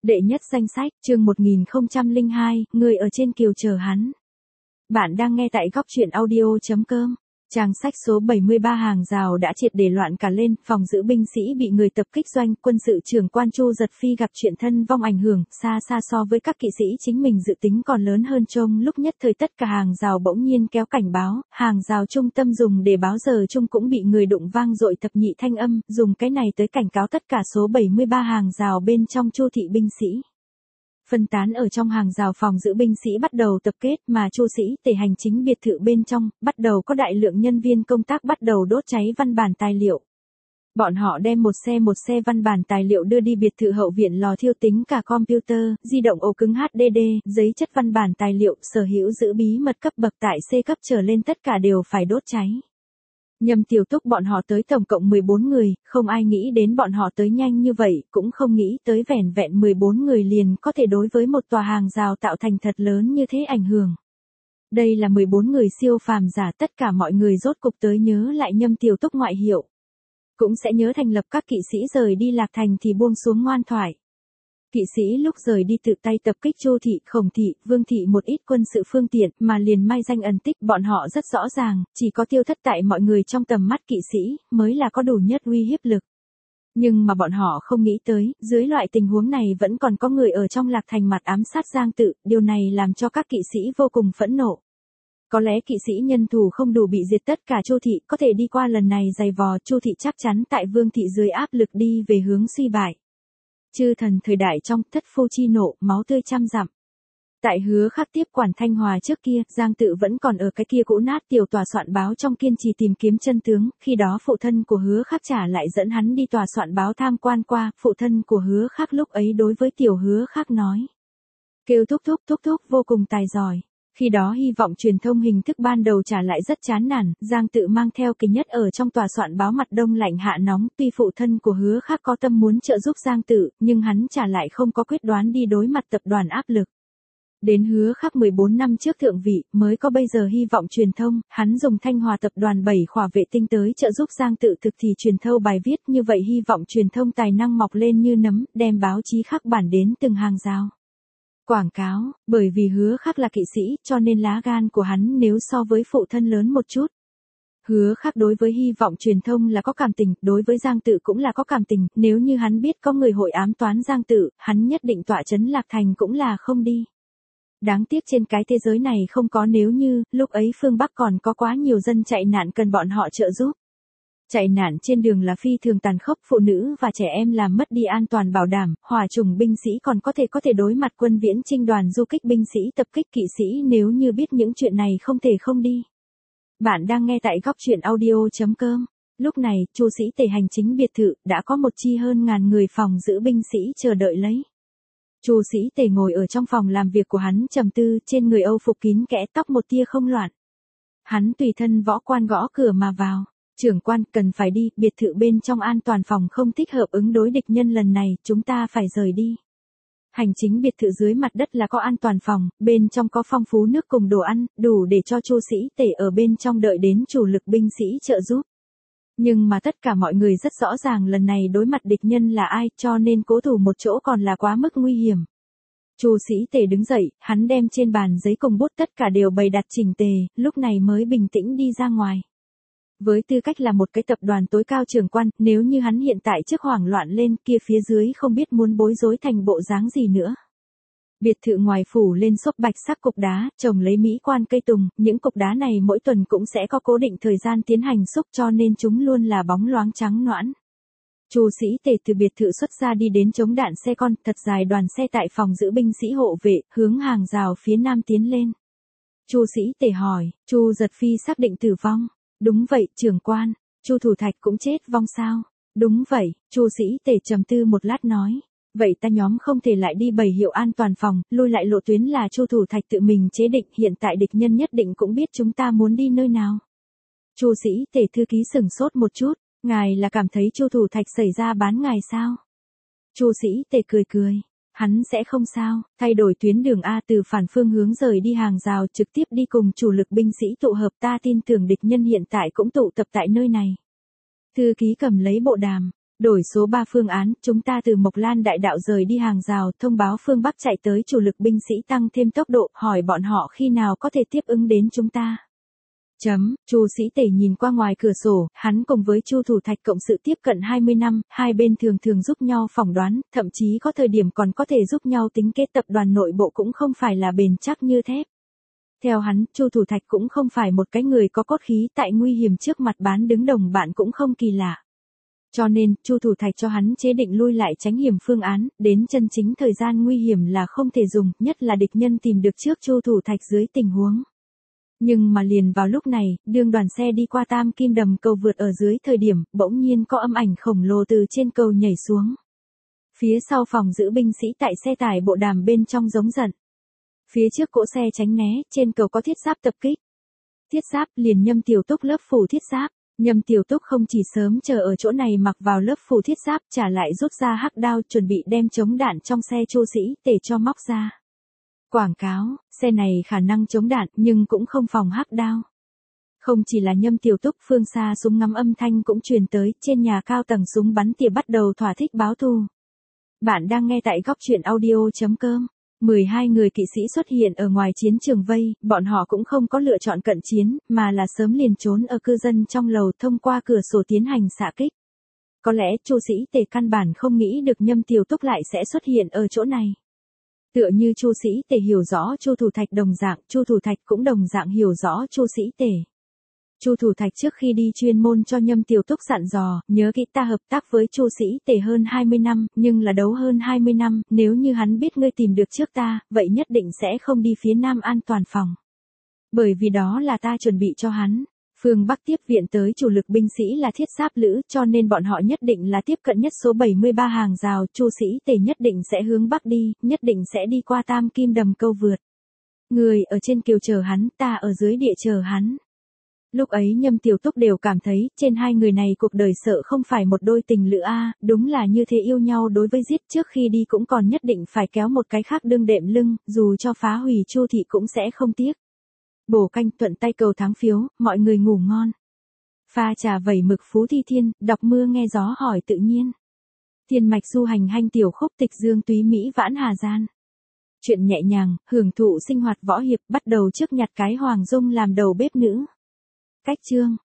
Đệ nhất danh sách, chương 1002, người ở trên kiều chờ hắn. Bạn đang nghe tại góc truyện audio.com. Trang sách số 73 hàng rào đã triệt để loạn cả lên, phòng giữ binh sĩ bị người tập kích doanh, quân sự trưởng quan Chu Giật Phi gặp chuyện thân vong ảnh hưởng, xa xa so với các kỵ sĩ chính mình dự tính còn lớn hơn. Trong lúc nhất thời tất cả hàng rào bỗng nhiên kéo cảnh báo, hàng rào trung tâm dùng để báo giờ chung cũng bị người đụng vang dội thập nhị thanh âm, dùng cái này tới cảnh cáo tất cả số 73 hàng rào bên trong Chu thị binh sĩ. Phân tán ở trong hàng rào phòng giữ binh sĩ bắt đầu tập kết mà Chu sĩ tề hành chính biệt thự bên trong, bắt đầu có đại lượng nhân viên công tác bắt đầu đốt cháy văn bản tài liệu. Bọn họ đem một xe văn bản tài liệu đưa đi biệt thự hậu viện lò thiêu, tính cả computer, di động ổ cứng HDD, giấy chất văn bản tài liệu, sở hữu giữ bí mật cấp bậc tại C cấp trở lên tất cả đều phải đốt cháy. Nhâm Tiểu Túc bọn họ tới tổng cộng 14 người, không ai nghĩ đến bọn họ tới nhanh như vậy, cũng không nghĩ tới vẻn vẹn 14 người liền có thể đối với một tòa hàng rào tạo thành thật lớn như thế ảnh hưởng. Đây là 14 người siêu phàm giả, tất cả mọi người rốt cục tới nhớ lại Nhâm Tiểu Túc ngoại hiệu. Cũng sẽ nhớ thành lập các kỵ sĩ rời đi Lạc Thành thì buông xuống ngoan thoại. Kỵ sĩ lúc rời đi tự tay tập kích Chu thị, Khổng thị, Vương thị một ít quân sự phương tiện mà liền mai danh ẩn tích, bọn họ rất rõ ràng, chỉ có tiêu thất tại mọi người trong tầm mắt kỵ sĩ mới là có đủ nhất uy hiếp lực. Nhưng mà bọn họ không nghĩ tới, dưới loại tình huống này vẫn còn có người ở trong Lạc Thành mặt ám sát Giang Tự, điều này làm cho các kỵ sĩ vô cùng phẫn nộ. Có lẽ kỵ sĩ nhân thủ không đủ bị diệt tất cả Chu thị, có thể đi qua lần này giày vò, Chu thị chắc chắn tại Vương thị dưới áp lực đi về hướng suy bại. Chư thần thời đại trong, thất phu chi nộ, máu tươi trăm dặm. Tại Hứa Khắc tiếp quản Thanh Hòa trước kia, Giang Tự vẫn còn ở cái kia cũ nát tiểu tòa soạn báo trong kiên trì tìm kiếm chân tướng, khi đó phụ thân của Hứa Khắc trả lại dẫn hắn đi tòa soạn báo tham quan qua, phụ thân của Hứa Khắc lúc ấy đối với tiểu Hứa Khắc nói. Kêu thúc thúc vô cùng tài giỏi. Khi đó hy vọng truyền thông hình thức ban đầu trả lại rất chán nản, Giang Tự mang theo Kỳ Nhất ở trong tòa soạn báo mặt đông lạnh hạ nóng, tuy phụ thân của Hứa Khắc có tâm muốn trợ giúp Giang Tự, nhưng hắn trả lại không có quyết đoán đi đối mặt tập đoàn áp lực. Đến Hứa Khắc 14 năm trước thượng vị, mới có bây giờ hy vọng truyền thông, hắn dùng Thanh Hòa tập đoàn 7 khỏa vệ tinh tới trợ giúp Giang Tự thực thì truyền thâu bài viết, như vậy hy vọng truyền thông tài năng mọc lên như nấm, đem báo chí khắc bản đến từng hàng rào. Quảng cáo, bởi vì Hứa Khắc là kỵ sĩ, cho nên lá gan của hắn nếu so với phụ thân lớn một chút. Hứa Khắc đối với hy vọng truyền thông là có cảm tình, đối với Giang Tự cũng là có cảm tình, nếu như hắn biết có người hội ám toán Giang Tự, hắn nhất định tọa trấn Lạc Thành cũng là không đi. Đáng tiếc trên cái thế giới này không có nếu như, lúc ấy phương Bắc còn có quá nhiều dân chạy nạn cần bọn họ trợ giúp. Chạy nạn trên đường là phi thường tàn khốc, phụ nữ và trẻ em làm mất đi an toàn bảo đảm, hỏa chủng binh sĩ còn có thể đối mặt quân viễn chinh đoàn du kích binh sĩ tập kích kỵ sĩ, nếu như biết những chuyện này không thể không đi. Bạn đang nghe tại góc truyện audio.com. Lúc này, Chu sĩ tề hành chính biệt thự đã có một chi hơn ngàn người phòng giữ binh sĩ chờ đợi lấy. Chu sĩ tề ngồi ở trong phòng làm việc của hắn trầm tư, trên người âu phục kín kẽ, tóc một tia không loạn. Hắn tùy thân võ quan gõ cửa mà vào. Trưởng quan, cần phải đi, biệt thự bên trong an toàn phòng không thích hợp ứng đối địch nhân lần này, chúng ta phải rời đi. Hành chính biệt thự dưới mặt đất là có an toàn phòng, bên trong có phong phú nước cùng đồ ăn, đủ để cho Chu sĩ tề ở bên trong đợi đến chủ lực binh sĩ trợ giúp. Nhưng mà tất cả mọi người rất rõ ràng lần này đối mặt địch nhân là ai, cho nên cố thủ một chỗ còn là quá mức nguy hiểm. Chu sĩ tề đứng dậy, hắn đem trên bàn giấy cùng bút tất cả đều bày đặt chỉnh tề, lúc này mới bình tĩnh đi ra ngoài. Với tư cách là một cái tập đoàn tối cao trưởng quan, nếu như hắn hiện tại trước hoảng loạn lên, kia phía dưới không biết muốn bối rối thành bộ dáng gì nữa. Biệt thự ngoài phủ lên xốp bạch sắc cục đá, trồng lấy mỹ quan cây tùng, những cục đá này mỗi tuần cũng sẽ có cố định thời gian tiến hành xúc, cho nên chúng luôn là bóng loáng trắng nõn. Chu sĩ tề từ biệt thự xuất ra đi đến chống đạn xe con, thật dài đoàn xe tại phòng giữ binh sĩ hộ vệ, hướng hàng rào phía nam tiến lên. Chu sĩ tề hỏi, Chu Giật Phi xác định tử vong. Đúng vậy, trưởng quan. Chu Thủ Thạch cũng chết vong sao? Đúng vậy, Chu sĩ tề trầm tư một lát nói. Vậy ta nhóm không thể lại đi bày hiệu an toàn phòng, lui lại lộ tuyến là Chu Thủ Thạch tự mình chế định, hiện tại địch nhân nhất định cũng biết chúng ta muốn đi nơi nào. Chu sĩ tề thư ký sửng sốt một chút, ngài là cảm thấy Chu Thủ Thạch xảy ra bán ngài sao? Chu sĩ tề cười. Hắn sẽ không sao, thay đổi tuyến đường A từ phản phương hướng rời đi hàng rào trực tiếp đi cùng chủ lực binh sĩ tụ hợp, ta tin tưởng địch nhân hiện tại cũng tụ tập tại nơi này. Thư ký cầm lấy bộ đàm, Đổi số 3 phương án, chúng ta từ Mộc Lan đại đạo rời đi hàng rào, thông báo phương Bắc chạy tới chủ lực binh sĩ tăng thêm tốc độ, hỏi bọn họ khi nào có thể tiếp ứng đến chúng ta. Chu Sĩ Tể nhìn qua ngoài cửa sổ, hắn cùng với Chu Thủ Thạch cộng sự tiếp cận 20 năm, hai bên thường thường giúp nhau phỏng đoán, thậm chí có thời điểm còn có thể giúp nhau tính kết, tập đoàn nội bộ cũng không phải là bền chắc như thép. Theo hắn, Chu Thủ Thạch cũng không phải một cái người có cốt khí, tại nguy hiểm trước mặt bán đứng đồng bạn cũng không kỳ lạ. Cho nên, Chu Thủ Thạch cho hắn chế định lui lại tránh hiểm phương án, đến chân chính thời gian nguy hiểm là không thể dùng, nhất là địch nhân tìm được trước Chu Thủ Thạch dưới tình huống. Nhưng mà liền vào lúc này, đương đoàn xe đi qua Tam Kim Đầm cầu vượt ở dưới thời điểm, bỗng nhiên có âm ảnh khổng lồ từ trên cầu nhảy xuống. Phía sau phòng giữ binh sĩ tại xe tải bộ đàm bên trong giống giận. Phía trước cỗ xe tránh né, trên cầu có thiết giáp tập kích. Thiết giáp liền Nhâm Tiểu Túc lớp phủ thiết giáp. Nhâm Tiểu Túc không chỉ sớm chờ ở chỗ này mặc vào lớp phủ thiết giáp, trả lại rút ra hắc đao chuẩn bị đem chống đạn trong xe Chu Sĩ Tể cho móc ra. Quảng cáo, xe này khả năng chống đạn nhưng cũng không phòng hắc đao. Không chỉ là Nhâm Tiểu Túc, phương xa súng ngắm âm thanh cũng truyền tới, trên nhà cao tầng súng bắn tỉa bắt đầu thỏa thích báo thù. Bạn đang nghe tại góc truyện audio.com. 12 người kỵ sĩ xuất hiện ở ngoài chiến trường vây, bọn họ cũng không có lựa chọn cận chiến, mà là sớm liền trốn ở cư dân trong lầu thông qua cửa sổ tiến hành xạ kích. Có lẽ Chu Sĩ Tể căn bản không nghĩ được Nhâm Tiểu Túc lại sẽ xuất hiện ở chỗ này. Tựa như Chu Sĩ Tể hiểu rõ Chu Thủ Thạch đồng dạng, Chu Thủ Thạch cũng đồng dạng hiểu rõ Chu Sĩ Tể. Chu Thủ Thạch trước khi đi chuyên môn cho Nhâm Tiểu Túc dặn dò, nhớ kỹ ta hợp tác với Chu Sĩ Tể hơn 20 năm, nhưng là đấu hơn 20 năm, nếu như hắn biết ngươi tìm được trước ta, vậy nhất định sẽ không đi phía Nam an toàn phòng. Bởi vì đó là ta chuẩn bị cho hắn. Phương Bắc tiếp viện tới chủ lực binh sĩ là thiết giáp lữ, cho nên bọn họ nhất định là tiếp cận nhất số 73 hàng rào, Chu Sĩ Tể nhất định sẽ hướng Bắc đi, nhất định sẽ đi qua Tam Kim Đầm câu vượt. Người ở trên kiều chờ hắn, ta ở dưới địa chờ hắn. Lúc ấy Nhâm Tiểu Túc đều cảm thấy, trên hai người này cuộc đời sợ không phải một đôi tình lữ a, đúng là như thế yêu nhau đối với giết, trước khi đi cũng còn nhất định phải kéo một cái khác đương đệm lưng, dù cho phá hủy Chu thị cũng sẽ không tiếc. Bổ canh thuận tay cầu tháng phiếu, mọi người ngủ ngon. Pha trà vẩy mực Phú Thi Thiên, đọc mưa nghe gió hỏi tự nhiên. Thiên mạch du hành hanh tiểu khúc tịch dương túy Mỹ vãn hà gian. Chuyện nhẹ nhàng, hưởng thụ sinh hoạt võ hiệp, bắt đầu trước nhặt cái Hoàng Dung làm đầu bếp nữ. Cách chương